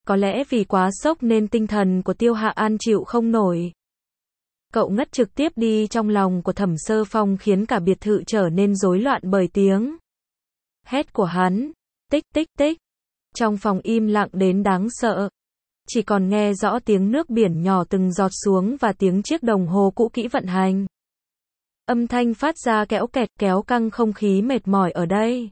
Có lẽ vì quá sốc nên tinh thần của Tiêu Hạ An chịu không nổi. Cậu ngất trực tiếp đi trong lòng của Thẩm Sơ Phong khiến cả biệt thự trở nên rối loạn bởi tiếng hét của hắn. Tích tích tích. Trong phòng im lặng đến đáng sợ. Chỉ còn nghe rõ tiếng nước biển nhỏ từng giọt xuống và tiếng chiếc đồng hồ cũ kỹ vận hành. Âm thanh phát ra kéo kẹt kéo căng không khí mệt mỏi ở đây.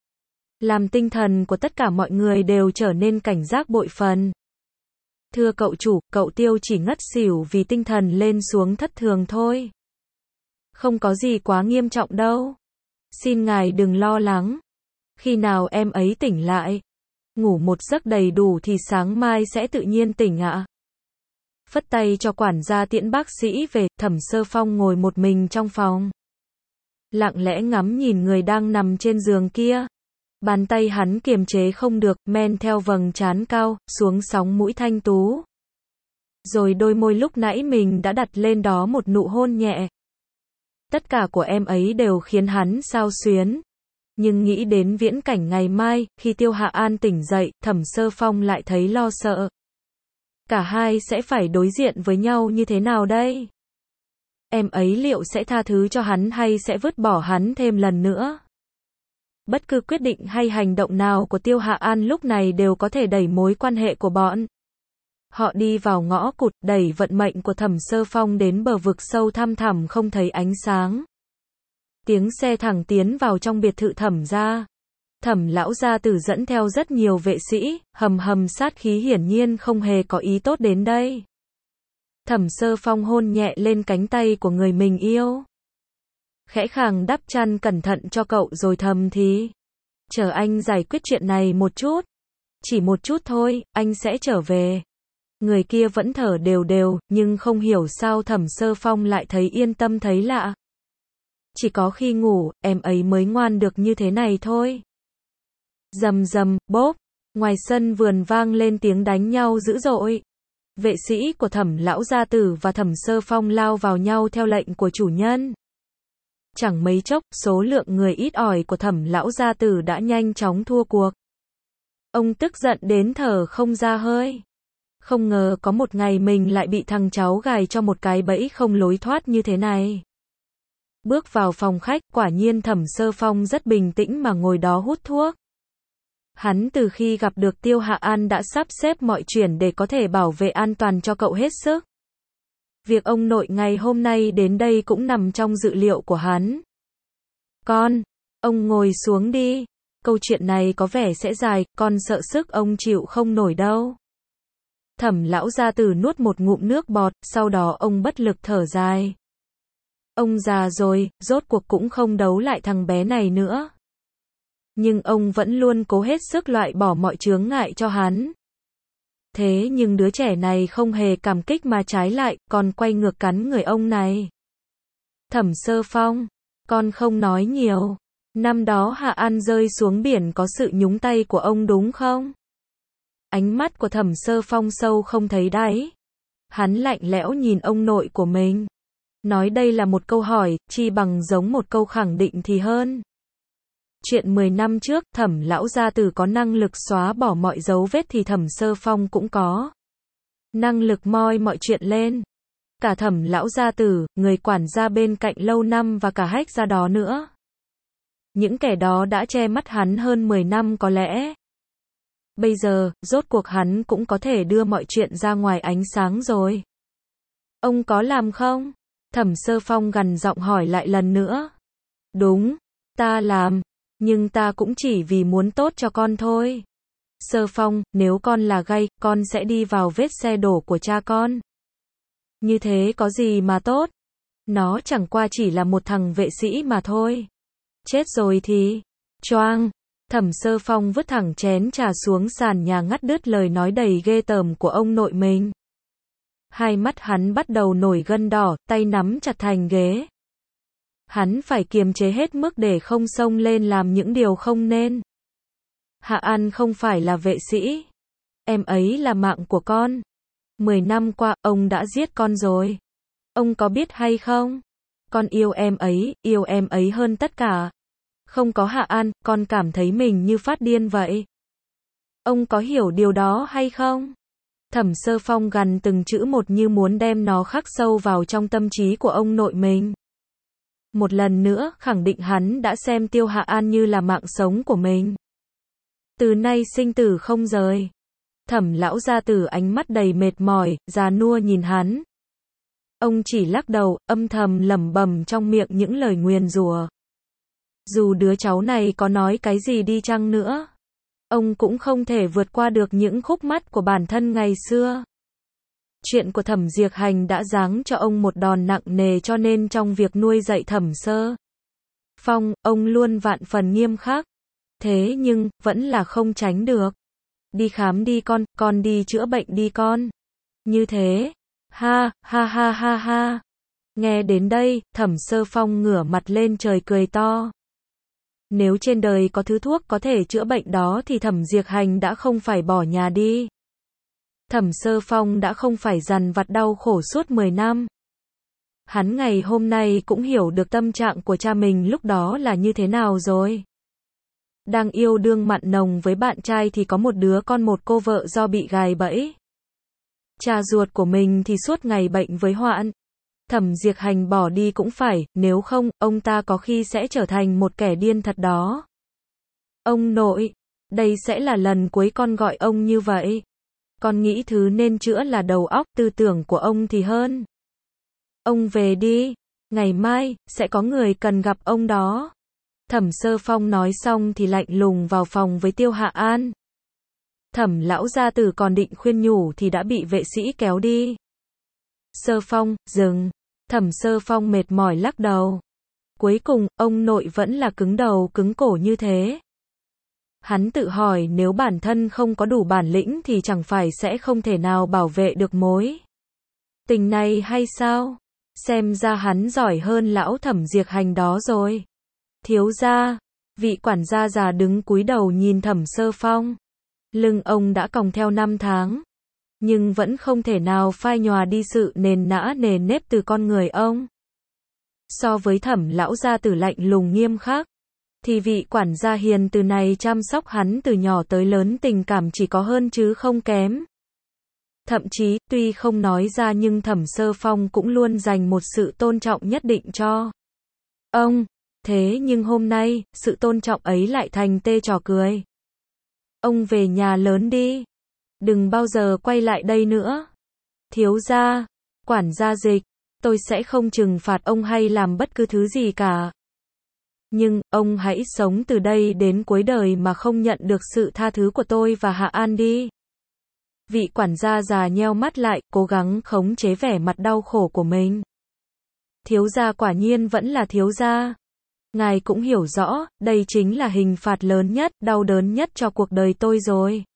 Làm tinh thần của tất cả mọi người đều trở nên cảnh giác bội phần. Thưa cậu chủ, cậu Tiêu chỉ ngất xỉu vì tinh thần lên xuống thất thường thôi. Không có gì quá nghiêm trọng đâu. Xin ngài đừng lo lắng. Khi nào em ấy tỉnh lại, ngủ một giấc đầy đủ thì sáng mai sẽ tự nhiên tỉnh ạ. Phất tay cho quản gia tiễn bác sĩ về, Thẩm Sơ Phong ngồi một mình trong phòng. Lặng lẽ ngắm nhìn người đang nằm trên giường kia. Bàn tay hắn kiềm chế không được, men theo vầng trán cao, xuống sóng mũi thanh tú. Rồi đôi môi lúc nãy mình đã đặt lên đó một nụ hôn nhẹ. Tất cả của em ấy đều khiến hắn xao xuyến. Nhưng nghĩ đến viễn cảnh ngày mai, khi Tiêu Hạ An tỉnh dậy, Thẩm Sơ Phong lại thấy lo sợ. Cả hai sẽ phải đối diện với nhau như thế nào đây? Em ấy liệu sẽ tha thứ cho hắn hay sẽ vứt bỏ hắn thêm lần nữa? Bất cứ quyết định hay hành động nào của Tiêu Hạ An lúc này đều có thể đẩy mối quan hệ của bọn họ đi vào ngõ cụt, đẩy vận mệnh của Thẩm Sơ Phong đến bờ vực sâu thăm thẳm không thấy ánh sáng. Tiếng xe thẳng tiến vào trong biệt thự Thẩm gia. Thẩm lão gia tử dẫn theo rất nhiều vệ sĩ, hầm hầm sát khí hiển nhiên không hề có ý tốt đến đây. Thẩm Sơ Phong hôn nhẹ lên cánh tay của người mình yêu. Khẽ khàng đắp chăn cẩn thận cho cậu rồi thầm thì. Chờ anh giải quyết chuyện này một chút. Chỉ một chút thôi, anh sẽ trở về. Người kia vẫn thở đều đều, nhưng không hiểu sao Thẩm Sơ Phong lại thấy yên tâm thấy lạ. Chỉ có khi ngủ, em ấy mới ngoan được như thế này thôi. Rầm rầm, bốp. Ngoài sân vườn vang lên tiếng đánh nhau dữ dội. Vệ sĩ của Thẩm lão gia tử và Thẩm Sơ Phong lao vào nhau theo lệnh của chủ nhân. Chẳng mấy chốc, số lượng người ít ỏi của Thẩm lão gia tử đã nhanh chóng thua cuộc. Ông tức giận đến thở không ra hơi. Không ngờ có một ngày mình lại bị thằng cháu gài cho một cái bẫy không lối thoát như thế này. Bước vào phòng khách, quả nhiên Thẩm Sơ Phong rất bình tĩnh mà ngồi đó hút thuốc. Hắn từ khi gặp được Tiêu Hạ An đã sắp xếp mọi chuyện để có thể bảo vệ an toàn cho cậu hết sức. Việc ông nội ngày hôm nay đến đây cũng nằm trong dự liệu của hắn. Con, ông ngồi xuống đi. Câu chuyện này có vẻ sẽ dài, con sợ sức ông chịu không nổi đâu. Thẩm lão gia tử nuốt một ngụm nước bọt, sau đó ông bất lực thở dài. Ông già rồi, rốt cuộc cũng không đấu lại thằng bé này nữa. Nhưng ông vẫn luôn cố hết sức loại bỏ mọi chướng ngại cho hắn. Thế nhưng đứa trẻ này không hề cảm kích mà trái lại, còn quay ngược cắn người ông này. Thẩm Sơ Phong, con không nói nhiều. Năm đó Hạ An rơi xuống biển có sự nhúng tay của ông đúng không? Ánh mắt của Thẩm Sơ Phong sâu không thấy đáy. Hắn lạnh lẽo nhìn ông nội của mình. Nói đây là một câu hỏi, chi bằng giống một câu khẳng định thì hơn. Chuyện 10 năm trước, Thẩm lão gia tử có năng lực xóa bỏ mọi dấu vết thì Thẩm Sơ Phong cũng có năng lực moi mọi chuyện lên. Cả Thẩm lão gia tử, người quản gia bên cạnh lâu năm và cả Hách gia đó nữa. Những kẻ đó đã che mắt hắn hơn 10 năm có lẽ. Bây giờ, rốt cuộc hắn cũng có thể đưa mọi chuyện ra ngoài ánh sáng rồi. Ông có làm không? Thẩm Sơ Phong gằn giọng hỏi lại lần nữa. Đúng, ta làm. Nhưng ta cũng chỉ vì muốn tốt cho con thôi. Sơ Phong, nếu con là gay, con sẽ đi vào vết xe đổ của cha con. Như thế có gì mà tốt? Nó chẳng qua chỉ là một thằng vệ sĩ mà thôi. Chết rồi thì... Choang! Thẩm Sơ Phong vứt thẳng chén trà xuống sàn nhà ngắt đứt lời nói đầy ghê tởm của ông nội mình. Hai mắt hắn bắt đầu nổi gân đỏ, tay nắm chặt thành ghế. Hắn phải kiềm chế hết mức để không xông lên làm những điều không nên. Hạ An không phải là vệ sĩ. Em ấy là mạng của con. 10 năm qua, ông đã giết con rồi. Ông có biết hay không? Con yêu em ấy hơn tất cả. Không có Hạ An, con cảm thấy mình như phát điên vậy. Ông có hiểu điều đó hay không? Thẩm Sơ Phong gằn từng chữ một như muốn đem nó khắc sâu vào trong tâm trí của ông nội mình. Một lần nữa, khẳng định hắn đã xem Tiêu Hạ An như là mạng sống của mình. Từ nay sinh tử không rời. Thẩm lão gia tử ánh mắt đầy mệt mỏi, già nua nhìn hắn. Ông chỉ lắc đầu, âm thầm lẩm bẩm trong miệng những lời nguyền rủa. Dù đứa cháu này có nói cái gì đi chăng nữa, ông cũng không thể vượt qua được những khúc mắc của bản thân ngày xưa. Chuyện của Thẩm Diệp Hành đã giáng cho ông một đòn nặng nề, cho nên trong việc nuôi dạy Thẩm Sơ Phong, ông luôn vạn phần nghiêm khắc. Thế nhưng, vẫn là không tránh được. Đi khám đi con đi chữa bệnh đi con. Như thế. Ha, ha ha ha ha. Nghe đến đây, Thẩm Sơ Phong ngửa mặt lên trời cười to. Nếu trên đời có thứ thuốc có thể chữa bệnh đó thì Thẩm Diệp Hành đã không phải bỏ nhà đi. Thẩm Sơ Phong đã không phải dằn vặt đau khổ suốt 10 năm. Hắn ngày hôm nay cũng hiểu được tâm trạng của cha mình lúc đó là như thế nào rồi. Đang yêu đương mặn nồng với bạn trai thì có một đứa con một cô vợ do bị gài bẫy. Cha ruột của mình thì suốt ngày bệnh với hoạn. Thẩm Diệp Hành bỏ đi cũng phải, nếu không, ông ta có khi sẽ trở thành một kẻ điên thật đó. Ông nội, đây sẽ là lần cuối con gọi ông như vậy. Con nghĩ thứ nên chữa là đầu óc tư tưởng của ông thì hơn. Ông về đi, ngày mai, sẽ có người cần gặp ông đó. Thẩm Sơ Phong nói xong thì lạnh lùng vào phòng với Tiêu Hạ An. Thẩm lão gia tử còn định khuyên nhủ thì đã bị vệ sĩ kéo đi. Sơ Phong, dừng. Thẩm Sơ Phong mệt mỏi lắc đầu. Cuối cùng, ông nội vẫn là cứng đầu cứng cổ như thế. Hắn tự hỏi nếu bản thân không có đủ bản lĩnh thì chẳng phải sẽ không thể nào bảo vệ được mối tình này hay sao? Xem ra hắn giỏi hơn lão Thẩm Diệp Hành đó rồi. Thiếu gia, vị quản gia già đứng cúi đầu nhìn Thẩm Sơ Phong. Lưng ông đã còng theo 5 tháng, nhưng vẫn không thể nào phai nhòa đi sự nền nã nề nếp từ con người ông. So với Thẩm lão gia tử lạnh lùng nghiêm khắc, thì vị quản gia hiền từ này chăm sóc hắn từ nhỏ tới lớn tình cảm chỉ có hơn chứ không kém. Thậm chí, tuy không nói ra nhưng Thẩm Sơ Phong cũng luôn dành một sự tôn trọng nhất định cho ông. Thế nhưng hôm nay, sự tôn trọng ấy lại thành tê trò cười. Ông về nhà lớn đi. Đừng bao giờ quay lại đây nữa. Thiếu gia, quản gia Dịch, tôi sẽ không trừng phạt ông hay làm bất cứ thứ gì cả. Nhưng, ông hãy sống từ đây đến cuối đời mà không nhận được sự tha thứ của tôi và Hạ An đi. Vị quản gia già nheo mắt lại, cố gắng khống chế vẻ mặt đau khổ của mình. Thiếu gia quả nhiên vẫn là thiếu gia. Ngài cũng hiểu rõ, đây chính là hình phạt lớn nhất, đau đớn nhất cho cuộc đời tôi rồi.